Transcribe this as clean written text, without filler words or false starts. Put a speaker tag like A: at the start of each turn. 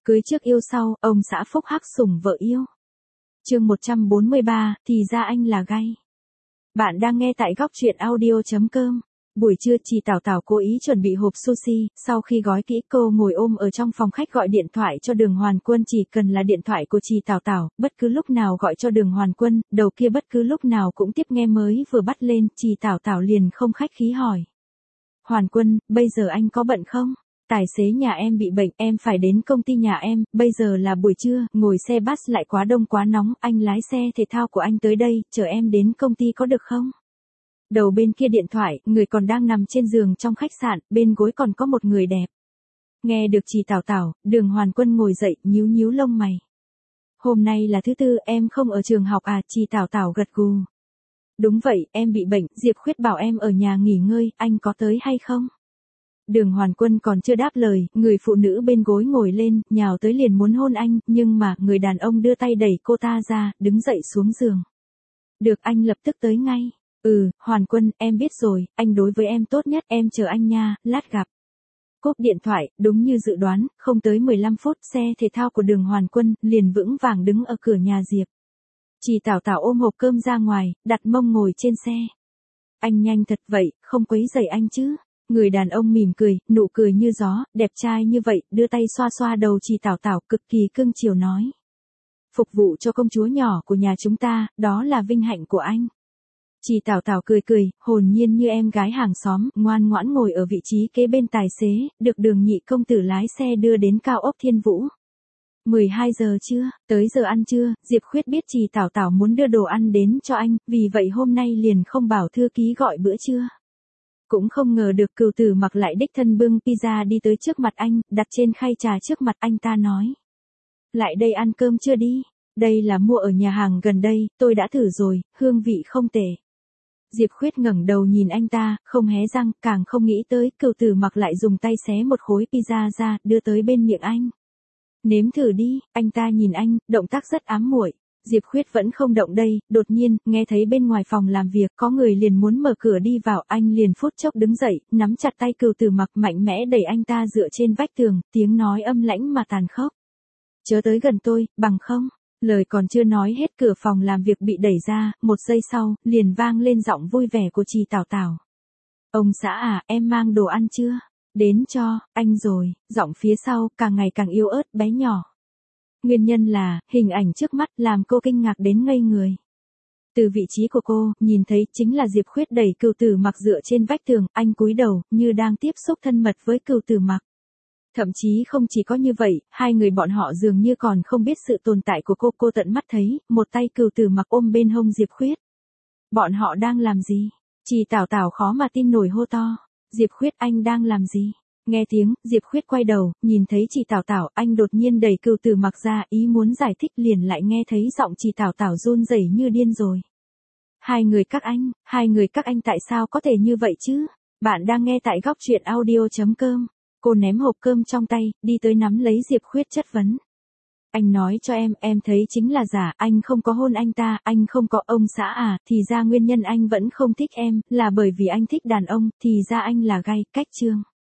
A: Cưới trước yêu sau, ông xã phúc hắc sủng vợ yêu. Chương 143, thì ra anh là gay. Bạn đang nghe tại góc truyện audio.com. Buổi trưa chị Tảo Tảo cố ý chuẩn bị hộp sushi, sau khi gói kỹ cô ngồi ôm ở trong phòng khách gọi điện thoại cho Đường Hoàn Quân. Chỉ cần là điện thoại của chị Tảo Tảo, bất cứ lúc nào gọi cho Đường Hoàn Quân, đầu kia bất cứ lúc nào cũng tiếp nghe. Mới vừa bắt lên, chị Tảo Tảo liền không khách khí hỏi. Hoàn Quân, bây giờ anh có bận không? Tài xế nhà em bị bệnh, em phải đến công ty nhà em, bây giờ là buổi trưa, ngồi xe bus lại quá đông quá nóng, anh lái xe thể thao của anh tới đây, chở em đến công ty có được không? Đầu bên kia điện thoại, người còn đang nằm trên giường trong khách sạn, bên gối còn có một người đẹp. Nghe được chị Tảo Tảo, Đường Hoàn Quân ngồi dậy, nhíu nhíu lông mày. Hôm nay là thứ tư, em không ở trường học à? Chị Tảo Tảo gật gù. Đúng vậy, em bị bệnh, Diệp Khuyết bảo em ở nhà nghỉ ngơi, anh có tới hay không? Đường Hoàn Quân còn chưa đáp lời, người phụ nữ bên gối ngồi lên, nhào tới liền muốn hôn anh, nhưng mà, người đàn ông đưa tay đẩy cô ta ra, đứng dậy xuống giường. Được, anh lập tức tới ngay. Hoàn Quân, em biết rồi, anh đối với em tốt nhất, em chờ anh nha, lát gặp. Cúp điện thoại, đúng như dự đoán, không tới 15 phút, xe thể thao của Đường Hoàn Quân liền vững vàng đứng ở cửa nhà Diệp. Chị Tảo Tảo ôm hộp cơm ra ngoài, đặt mông ngồi trên xe. Anh nhanh thật vậy, không quấy rầy anh chứ? Người đàn ông mỉm cười, nụ cười như gió, đẹp trai như vậy, đưa tay xoa xoa đầu chị Tảo Tảo, cực kỳ cưng chiều nói. Phục vụ cho công chúa nhỏ của nhà chúng ta, đó là vinh hạnh của anh. Chị Tảo Tảo cười cười, hồn nhiên như em gái hàng xóm, ngoan ngoãn ngồi ở vị trí kế bên tài xế, được Đường nhị công tử lái xe đưa đến cao ốc Thiên Vũ. 12 giờ trưa, tới giờ ăn trưa, Diệp Khuyết biết chị Tảo Tảo muốn đưa đồ ăn đến cho anh, vì vậy hôm nay liền không bảo thư ký gọi bữa trưa. Cũng không ngờ được Cửu Tử Mặc lại đích thân bưng pizza đi tới trước mặt anh, đặt trên khay trà trước mặt anh ta nói. Lại đây ăn cơm chưa đi, đây là mua ở nhà hàng gần đây, tôi đã thử rồi, hương vị không tệ. Diệp Khuyết ngẩng đầu nhìn anh ta, không hé răng, càng không nghĩ tới, Cửu Tử Mặc lại dùng tay xé một khối pizza ra, đưa tới bên miệng anh. Nếm thử đi, anh ta nhìn anh, động tác rất ám muội. Diệp Khuyết vẫn không động đây, đột nhiên, nghe thấy bên ngoài phòng làm việc có người liền muốn mở cửa đi vào, anh liền phút chốc đứng dậy, nắm chặt tay Cửu Tử Mặc mạnh mẽ đẩy anh ta dựa trên vách tường, tiếng nói âm lãnh mà tàn khốc. Chớ tới gần tôi, bằng không. Lời còn chưa nói hết cửa phòng làm việc bị đẩy ra, một giây sau, liền vang lên giọng vui vẻ của chị Tảo Tảo. Ông xã à, em mang đồ ăn chưa? Đến cho, anh rồi, giọng phía sau, càng ngày càng yếu ớt, bé nhỏ. Nguyên nhân là, hình ảnh trước mắt làm cô kinh ngạc đến ngây người. Từ vị trí của cô, nhìn thấy chính là Diệp Khuyết đẩy Cửu Tử Mặc dựa trên vách tường, anh cúi đầu, như đang tiếp xúc thân mật với Cửu Tử Mặc. Thậm chí không chỉ có như vậy, hai người bọn họ dường như còn không biết sự tồn tại của cô tận mắt thấy, một tay Cửu Tử Mặc ôm bên hông Diệp Khuyết. Bọn họ đang làm gì? Chị Tảo Tảo khó mà tin nổi hô to. Diệp Khuyết, anh đang làm gì? Nghe tiếng, Diệp Khuyết quay đầu, nhìn thấy chị Tảo Tảo, anh đột nhiên đẩy Cửu Tử Mặc ra, ý muốn giải thích liền lại nghe thấy giọng chị Tảo Tảo run rẩy như điên rồi. Hai người các anh tại sao có thể như vậy chứ? Bạn đang nghe tại góc truyện audio.com. Cô ném hộp cơm trong tay, đi tới nắm lấy Diệp Khuyết chất vấn. Anh nói cho em thấy chính là giả, anh không có hôn anh ta, anh không có. Ông xã à, thì ra nguyên nhân anh vẫn không thích em, là bởi vì anh thích đàn ông, thì ra anh là gay, cách chương.